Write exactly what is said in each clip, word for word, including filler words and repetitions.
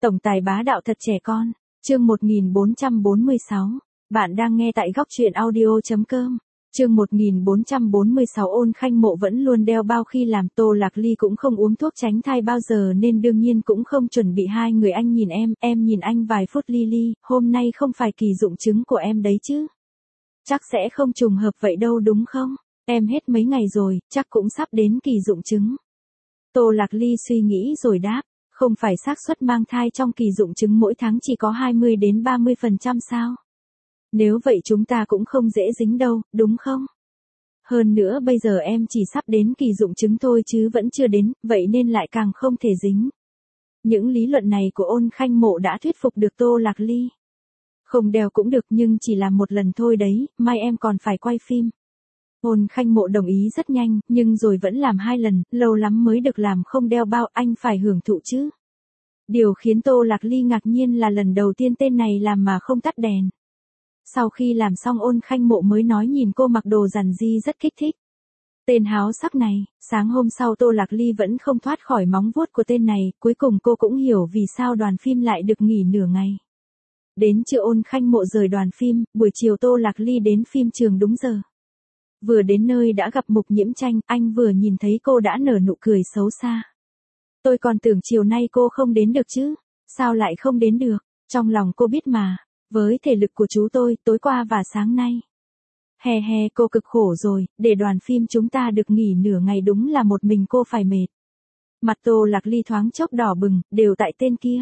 Tổng tài bá đạo thật trẻ con. Chương một nghìn bốn trăm bốn mươi sáu. Bạn đang nghe tại góc truyện audio chấm com. Chương một nghìn bốn trăm bốn mươi sáu. Ôn Khanh Mộ vẫn luôn đeo bao khi làm. Tô Lạc Ly cũng không uống thuốc tránh thai bao giờ nên đương nhiên cũng không chuẩn bị. Hai người anh nhìn em, em nhìn anh vài phút. Ly, hôm nay không phải kỳ dụng trứng của em đấy chứ? Chắc sẽ không trùng hợp vậy đâu đúng không? Em hết mấy ngày rồi, chắc cũng sắp đến kỳ dụng trứng. Tô Lạc Ly suy nghĩ rồi đáp, không phải xác suất mang thai trong kỳ dụng trứng mỗi tháng chỉ có hai mươi đến ba mươi phần trăm sao? Nếu vậy chúng ta cũng không dễ dính đâu, đúng không? Hơn nữa bây giờ em chỉ sắp đến kỳ dụng trứng thôi chứ vẫn chưa đến, vậy nên lại càng không thể dính. Những lý luận này của Ôn Khanh Mộ đã thuyết phục được Tô Lạc Ly. Không đeo cũng được nhưng chỉ làm một lần thôi đấy, mai em còn phải quay phim. Ôn Khanh Mộ đồng ý rất nhanh, nhưng rồi vẫn làm hai lần, lâu lắm mới được làm không đeo bao, anh phải hưởng thụ chứ. Điều khiến Tô Lạc Ly ngạc nhiên là lần đầu tiên tên này làm mà không tắt đèn. Sau khi làm xong Ôn Khanh Mộ mới nói nhìn cô mặc đồ rằn ri rất kích thích. Tên háo sắc này, sáng hôm sau Tô Lạc Ly vẫn không thoát khỏi móng vuốt của tên này, cuối cùng cô cũng hiểu vì sao đoàn phim lại được nghỉ nửa ngày. Đến trưa Ôn Khanh Mộ rời đoàn phim, buổi chiều Tô Lạc Ly đến phim trường đúng giờ. Vừa đến nơi đã gặp Mục Nhiễm Tranh, anh vừa nhìn thấy cô đã nở nụ cười xấu xa. Tôi còn tưởng chiều nay cô không đến được chứ, sao lại không đến được, trong lòng cô biết mà, với thể lực của chú tôi, tối qua và sáng nay. Hè hè cô cực khổ rồi, để đoàn phim chúng ta được nghỉ nửa ngày đúng là một mình cô phải mệt. Mặt Tô Lạc Ly thoáng chốc đỏ bừng, đều tại tên kia.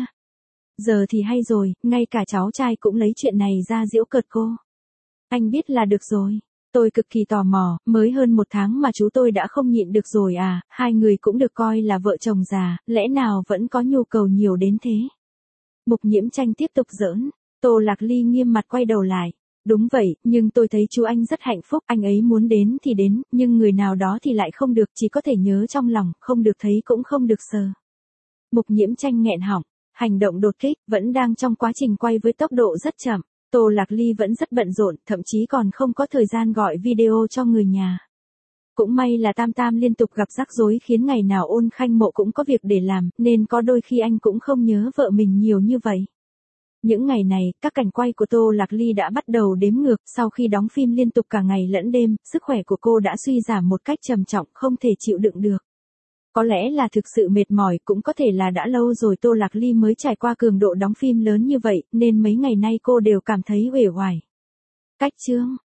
Giờ thì hay rồi, ngay cả cháu trai cũng lấy chuyện này ra giễu cợt cô. Anh biết là được rồi. Tôi cực kỳ tò mò, mới hơn một tháng mà chú tôi đã không nhịn được rồi à, hai người cũng được coi là vợ chồng già, lẽ nào vẫn có nhu cầu nhiều đến thế? Mục Nhiễm Tranh tiếp tục giỡn, Tô Lạc Ly nghiêm mặt quay đầu lại. Đúng vậy, nhưng tôi thấy chú anh rất hạnh phúc, anh ấy muốn đến thì đến, nhưng người nào đó thì lại không được, chỉ có thể nhớ trong lòng, không được thấy cũng không được sờ. Mục Nhiễm Tranh nghẹn họng, hành động đột kích, vẫn đang trong quá trình quay với tốc độ rất chậm. Tô Lạc Ly vẫn rất bận rộn, thậm chí còn không có thời gian gọi video cho người nhà. Cũng may là Tam Tam liên tục gặp rắc rối khiến ngày nào Ôn Khanh Mộ cũng có việc để làm, nên có đôi khi anh cũng không nhớ vợ mình nhiều như vậy. Những ngày này, các cảnh quay của Tô Lạc Ly đã bắt đầu đếm ngược, sau khi đóng phim liên tục cả ngày lẫn đêm, sức khỏe của cô đã suy giảm một cách trầm trọng, không thể chịu đựng được. Có lẽ là thực sự mệt mỏi, cũng có thể là đã lâu rồi Tô Lạc Ly mới trải qua cường độ đóng phim lớn như vậy, nên mấy ngày nay cô đều cảm thấy uể oải. Cách chương